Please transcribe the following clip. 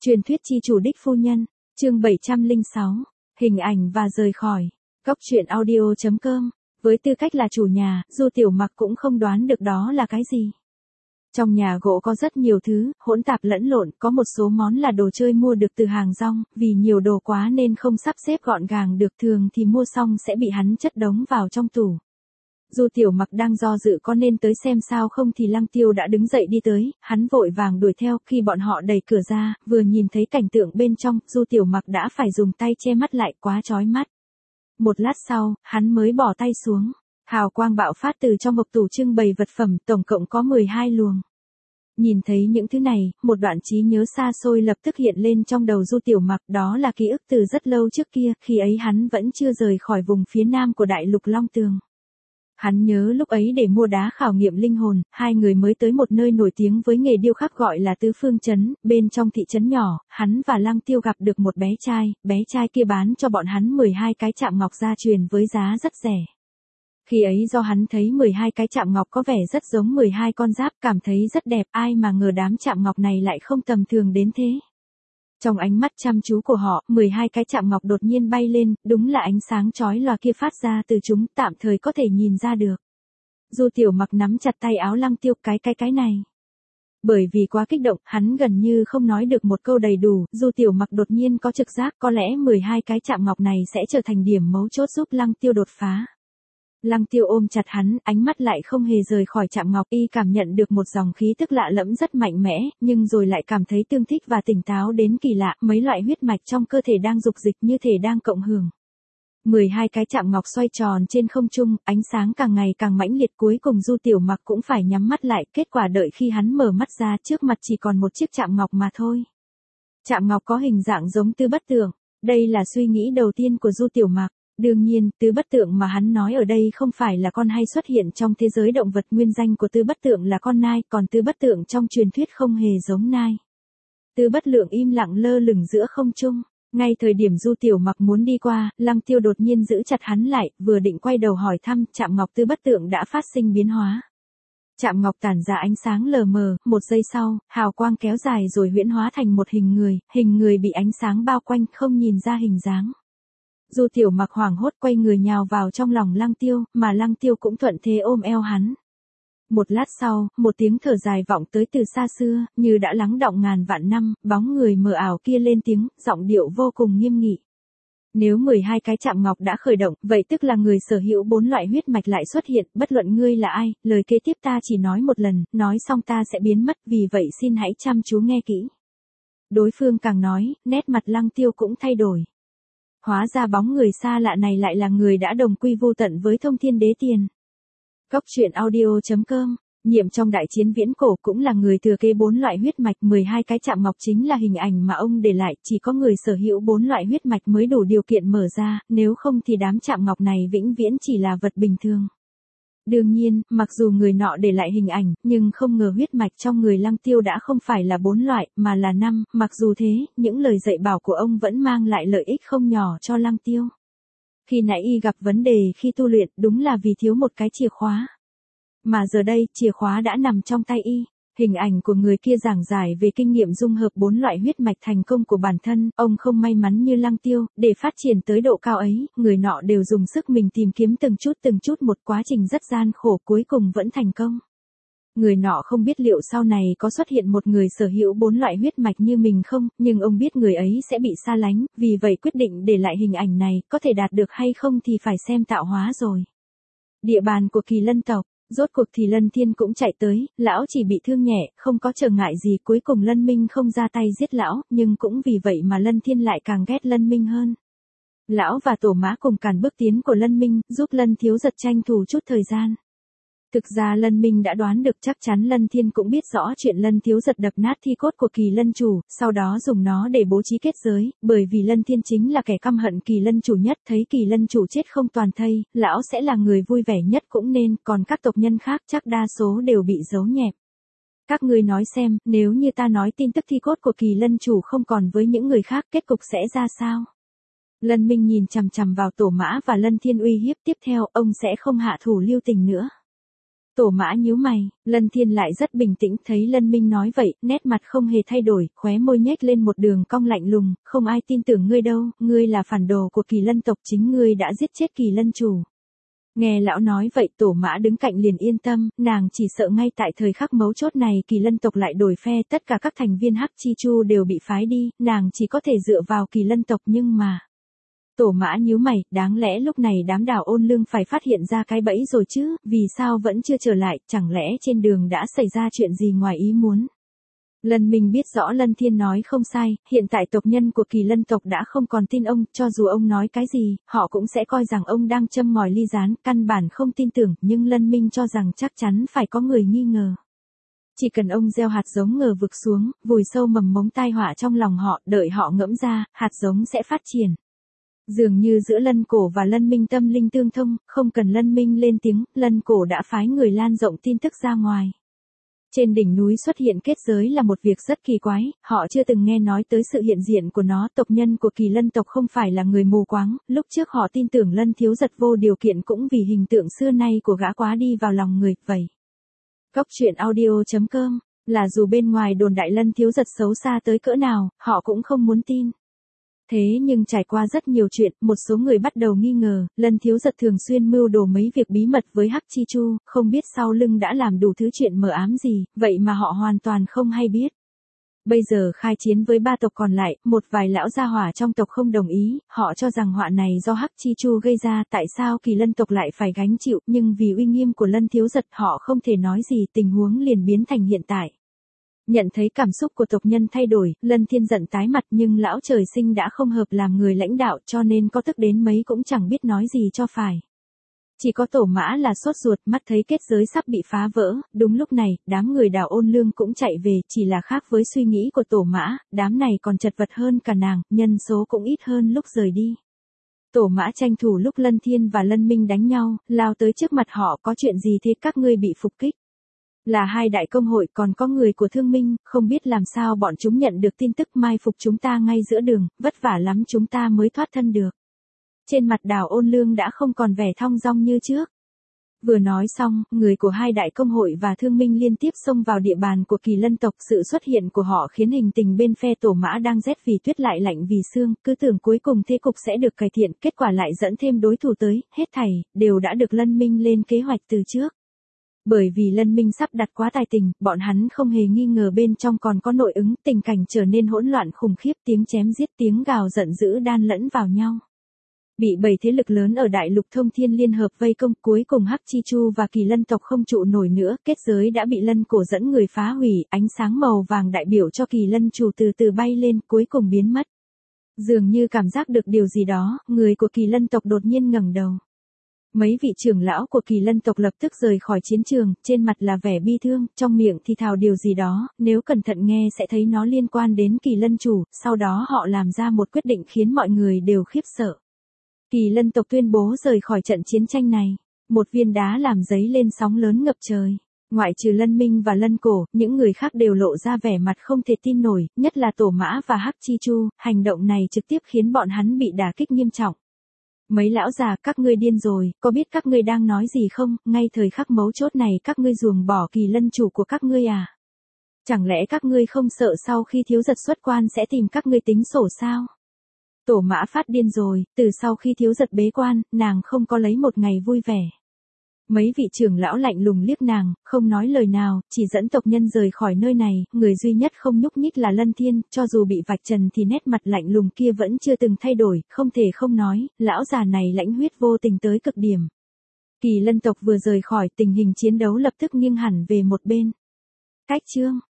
Truyền thuyết chi chủ đích phu nhân, chương 706, hình ảnh và rời khỏi. Góc truyện audio.com, với tư cách là chủ nhà, Du Tiểu Mặc cũng không đoán được đó là cái gì. Trong nhà gỗ có rất nhiều thứ, hỗn tạp lẫn lộn, có một số món là đồ chơi mua được từ hàng rong, vì nhiều đồ quá nên không sắp xếp gọn gàng được, thường thì mua xong sẽ bị hắn chất đống vào trong tủ. Du Tiểu Mặc đang do dự có nên tới xem sao không thì Lăng Tiêu đã đứng dậy đi tới, hắn vội vàng đuổi theo, khi bọn họ đẩy cửa ra, vừa nhìn thấy cảnh tượng bên trong, Du Tiểu Mặc đã phải dùng tay che mắt lại, quá chói mắt. Một lát sau, hắn mới bỏ tay xuống, hào quang bạo phát từ trong hộp tủ trưng bày vật phẩm, tổng cộng có 12 luồng. Nhìn thấy những thứ này, một đoạn trí nhớ xa xôi lập tức hiện lên trong đầu Du Tiểu Mặc, đó là ký ức từ rất lâu trước kia, khi ấy hắn vẫn chưa rời khỏi vùng phía nam của đại lục Long Tường. Hắn nhớ lúc ấy để mua đá khảo nghiệm linh hồn, hai người mới tới một nơi nổi tiếng với nghề điêu khắc gọi là Tứ Phương Trấn, bên trong thị trấn nhỏ, hắn và Lăng Tiêu gặp được một bé trai kia bán cho bọn hắn 12 cái chạm ngọc gia truyền với giá rất rẻ. Khi ấy do hắn thấy 12 cái chạm ngọc có vẻ rất giống 12 con giáp, cảm thấy rất đẹp, ai mà ngờ đám chạm ngọc này lại không tầm thường đến thế. Trong ánh mắt chăm chú của họ, 12 cái chạm ngọc đột nhiên bay lên, đúng là ánh sáng chói lòa kia phát ra từ chúng, tạm thời có thể nhìn ra được. Du Tiểu Mặc nắm chặt tay áo Lăng Tiêu, cái này. Bởi vì quá kích động, hắn gần như không nói được một câu đầy đủ, Du Tiểu Mặc đột nhiên có trực giác có lẽ 12 cái chạm ngọc này sẽ trở thành điểm mấu chốt giúp Lăng Tiêu đột phá. Lăng Tiêu ôm chặt hắn, ánh mắt lại không hề rời khỏi chạm ngọc, y cảm nhận được một dòng khí tức lạ lẫm rất mạnh mẽ, nhưng rồi lại cảm thấy tương thích và tỉnh táo đến kỳ lạ, mấy loại huyết mạch trong cơ thể đang dục dịch như thể đang cộng hưởng. 12 cái chạm ngọc xoay tròn trên không trung, ánh sáng càng ngày càng mãnh liệt, cuối cùng Du Tiểu Mặc cũng phải nhắm mắt lại, kết quả đợi khi hắn mở mắt ra, trước mặt chỉ còn một chiếc chạm ngọc mà thôi. Chạm ngọc có hình dạng giống Tư Bất Tượng, đây là suy nghĩ đầu tiên của Du Tiểu Mặc. Đương nhiên, Tư Bất Tượng mà hắn nói ở đây không phải là con hay xuất hiện trong thế giới động vật, nguyên danh của Tư Bất Tượng là con nai, còn Tư Bất Tượng trong truyền thuyết không hề giống nai. Tư Bất Lượng im lặng lơ lửng giữa không trung, ngay thời điểm Du Tiểu Mặc muốn đi qua, Lăng Tiêu đột nhiên giữ chặt hắn lại, vừa định quay đầu hỏi thăm, chạm ngọc Tư Bất Tượng đã phát sinh biến hóa. Chạm ngọc tản ra ánh sáng lờ mờ, một giây sau, hào quang kéo dài rồi huyễn hóa thành một hình người bị ánh sáng bao quanh, không nhìn ra hình dáng. Du Tiểu Mặc hoảng hốt quay người nhào vào trong lòng Lăng Tiêu, mà Lăng Tiêu cũng thuận thế ôm eo hắn. Một lát sau, một tiếng thở dài vọng tới từ xa xưa, như đã lắng đọng ngàn vạn năm, bóng người mờ ảo kia lên tiếng, giọng điệu vô cùng nghiêm nghị. Nếu 12 cái chạm ngọc đã khởi động, vậy tức là người sở hữu 4 loại huyết mạch lại xuất hiện, bất luận ngươi là ai, lời kế tiếp ta chỉ nói một lần, nói xong ta sẽ biến mất, vì vậy xin hãy chăm chú nghe kỹ. Đối phương càng nói, nét mặt Lăng Tiêu cũng thay đổi. Hóa ra bóng người xa lạ này lại là người đã đồng quy vu tận với Thông Thiên Đế Tiền. Góc truyện audio.com, nhiệm trong đại chiến viễn cổ cũng là người thừa kế 4 loại huyết mạch, 12 cái chạm ngọc chính là hình ảnh mà ông để lại, chỉ có người sở hữu 4 loại huyết mạch mới đủ điều kiện mở ra, nếu không thì đám chạm ngọc này vĩnh viễn chỉ là vật bình thường. Đương nhiên, mặc dù người nọ để lại hình ảnh, nhưng không ngờ huyết mạch trong người Lăng Tiêu đã không phải là 4 loại, mà là 5, mặc dù thế, những lời dạy bảo của ông vẫn mang lại lợi ích không nhỏ cho Lăng Tiêu. Khi nãy y gặp vấn đề khi tu luyện, đúng là vì thiếu một cái chìa khóa. Mà giờ đây, chìa khóa đã nằm trong tay y. Hình ảnh của người kia giảng giải về kinh nghiệm dung hợp 4 loại huyết mạch thành công của bản thân, ông không may mắn như Lăng Tiêu, để phát triển tới độ cao ấy, người nọ đều dùng sức mình tìm kiếm từng chút một quá trình rất gian khổ, cuối cùng vẫn thành công. Người nọ không biết liệu sau này có xuất hiện một người sở hữu 4 loại huyết mạch như mình không, nhưng ông biết người ấy sẽ bị xa lánh, vì vậy quyết định để lại hình ảnh này, có thể đạt được hay không thì phải xem tạo hóa rồi. Địa bàn của Kỳ Lân tộc. Rốt cuộc thì Lân Thiên cũng chạy tới, lão chỉ bị thương nhẹ, không có trở ngại gì, cuối cùng Lân Minh không ra tay giết lão, nhưng cũng vì vậy mà Lân Thiên lại càng ghét Lân Minh hơn. Lão và Tổ Mã cùng cản bước tiến của Lân Minh, giúp Lân Thiếu Giật tranh thủ chút thời gian. Thực ra Lân Minh đã đoán được, chắc chắn Lân Thiên cũng biết rõ chuyện Lân Thiếu Giật đập nát thi cốt của Kỳ Lân chủ, sau đó dùng nó để bố trí kết giới, bởi vì Lân Thiên chính là kẻ căm hận Kỳ Lân chủ nhất, thấy Kỳ Lân chủ chết không toàn thây, lão sẽ là người vui vẻ nhất cũng nên, còn các tộc nhân khác chắc đa số đều bị giấu nhẹm. Các ngươi nói xem, nếu như ta nói tin tức thi cốt của Kỳ Lân chủ không còn với những người khác, kết cục sẽ ra sao? Lân Minh nhìn chằm chằm vào Tổ Mã và Lân Thiên uy hiếp, tiếp theo, ông sẽ không hạ thủ lưu tình nữa. Tổ Mã nhíu mày, Lân Thiên lại rất bình tĩnh, thấy Lân Minh nói vậy, nét mặt không hề thay đổi, khóe môi nhếch lên một đường cong lạnh lùng, không ai tin tưởng ngươi đâu, ngươi là phản đồ của Kỳ Lân tộc, chính ngươi đã giết chết Kỳ Lân chủ. Nghe lão nói vậy, Tổ Mã đứng cạnh liền yên tâm, nàng chỉ sợ ngay tại thời khắc mấu chốt này Kỳ Lân tộc lại đổi phe, tất cả các thành viên Hắc Chi Chu đều bị phái đi, nàng chỉ có thể dựa vào Kỳ Lân tộc nhưng mà... Tổ Mã nhíu mày, đáng lẽ lúc này đám Đào Ôn Lương phải phát hiện ra cái bẫy rồi chứ, vì sao vẫn chưa trở lại, chẳng lẽ trên đường đã xảy ra chuyện gì ngoài ý muốn. Lân Minh biết rõ Lân Thiên nói không sai, hiện tại tộc nhân của Kỳ Lân tộc đã không còn tin ông, cho dù ông nói cái gì, họ cũng sẽ coi rằng ông đang châm ngòi ly gián, căn bản không tin tưởng, nhưng Lân Minh cho rằng chắc chắn phải có người nghi ngờ. Chỉ cần ông gieo hạt giống ngờ vực xuống, vùi sâu mầm mống tai họa trong lòng họ, đợi họ ngẫm ra, hạt giống sẽ phát triển. Dường như giữa Lân Cổ và Lân Minh tâm linh tương thông, không cần Lân Minh lên tiếng, Lân Cổ đã phái người lan rộng tin tức ra ngoài. Trên đỉnh núi xuất hiện kết giới là một việc rất kỳ quái, họ chưa từng nghe nói tới sự hiện diện của nó, tộc nhân của Kỳ Lân tộc không phải là người mù quáng, lúc trước họ tin tưởng Lân Thiếu Giật vô điều kiện cũng vì hình tượng xưa nay của gã quá đi vào lòng người, vậy. Góc truyện audio.com, là dù bên ngoài đồn đại Lân Thiếu Giật xấu xa tới cỡ nào, họ cũng không muốn tin. Thế nhưng trải qua rất nhiều chuyện, một số người bắt đầu nghi ngờ, Lân Thiếu Giật thường xuyên mưu đồ mấy việc bí mật với Hắc Chi Chu, không biết sau lưng đã làm đủ thứ chuyện mờ ám gì, vậy mà họ hoàn toàn không hay biết. Bây giờ khai chiến với ba tộc còn lại, một vài lão gia hỏa trong tộc không đồng ý, họ cho rằng họa này do Hắc Chi Chu gây ra, tại sao Kỳ Lân tộc lại phải gánh chịu, nhưng vì uy nghiêm của Lân Thiếu Giật họ không thể nói gì, tình huống liền biến thành hiện tại. Nhận thấy cảm xúc của tộc nhân thay đổi, Lân Thiên giận tái mặt nhưng lão trời sinh đã không hợp làm người lãnh đạo cho nên có tức đến mấy cũng chẳng biết nói gì cho phải. Chỉ có Tổ Mã là sốt ruột, mắt thấy kết giới sắp bị phá vỡ, đúng lúc này, đám người Đào Ôn Lương cũng chạy về, chỉ là khác với suy nghĩ của Tổ Mã, đám này còn chật vật hơn cả nàng, nhân số cũng ít hơn lúc rời đi. Tổ Mã tranh thủ lúc Lân Thiên và Lân Minh đánh nhau, lao tới trước mặt họ, có chuyện gì thế các ngươi bị phục kích? Là hai đại công hội, còn có người của Thương Minh, không biết làm sao bọn chúng nhận được tin tức mai phục chúng ta ngay giữa đường, vất vả lắm chúng ta mới thoát thân được. Trên mặt Đào Ôn Lương đã không còn vẻ thong dong như trước. Vừa nói xong, người của hai đại công hội và Thương Minh liên tiếp xông vào địa bàn của Kỳ Lân tộc, sự xuất hiện của họ khiến hình tình bên phe Tổ Mã đang rét vì tuyết lại lạnh vì sương, cứ tưởng cuối cùng thế cục sẽ được cải thiện, kết quả lại dẫn thêm đối thủ tới, hết thảy đều đã được Lân Minh lên kế hoạch từ trước. Bởi vì Lân Minh sắp đặt quá tài tình, bọn hắn không hề nghi ngờ bên trong còn có nội ứng, tình cảnh trở nên hỗn loạn khủng khiếp, tiếng chém giết, tiếng gào giận dữ đan lẫn vào nhau. Bị 7 thế lực lớn ở đại lục thông thiên liên hợp vây công, cuối cùng Hắc Chi Chu và Kỳ Lân tộc không trụ nổi nữa, kết giới đã bị Lân Cổ dẫn người phá hủy, ánh sáng màu vàng đại biểu cho Kỳ Lân chủ từ từ bay lên, cuối cùng biến mất. Dường như cảm giác được điều gì đó, người của Kỳ Lân tộc đột nhiên ngẩng đầu. Mấy vị trưởng lão của Kỳ Lân tộc lập tức rời khỏi chiến trường, trên mặt là vẻ bi thương, trong miệng thì thào điều gì đó, nếu cẩn thận nghe sẽ thấy nó liên quan đến Kỳ Lân chủ, sau đó họ làm ra một quyết định khiến mọi người đều khiếp sợ. Kỳ Lân tộc tuyên bố rời khỏi trận chiến tranh này, một viên đá làm dấy lên sóng lớn ngập trời. Ngoại trừ Lân Minh và Lân Cổ, những người khác đều lộ ra vẻ mặt không thể tin nổi, nhất là Tổ Mã và Hắc Chi Chu, hành động này trực tiếp khiến bọn hắn bị đả kích nghiêm trọng. Mấy lão già, các ngươi điên rồi, có biết các ngươi đang nói gì không, ngay thời khắc mấu chốt này các ngươi ruồng bỏ Kỳ Lân chủ của các ngươi à? Chẳng lẽ các ngươi không sợ sau khi Thiếu Giật xuất quan sẽ tìm các ngươi tính sổ sao? Tổ Mã phát điên rồi, từ sau khi Thiếu Giật bế quan, nàng không có lấy một ngày vui vẻ. Mấy vị trưởng lão lạnh lùng liếc nàng, không nói lời nào, chỉ dẫn tộc nhân rời khỏi nơi này, người duy nhất không nhúc nhích là Lân Thiên, cho dù bị vạch trần thì nét mặt lạnh lùng kia vẫn chưa từng thay đổi, không thể không nói, lão già này lãnh huyết vô tình tới cực điểm. Kỳ Lân tộc vừa rời khỏi, tình hình chiến đấu lập tức nghiêng hẳn về một bên. Cách chương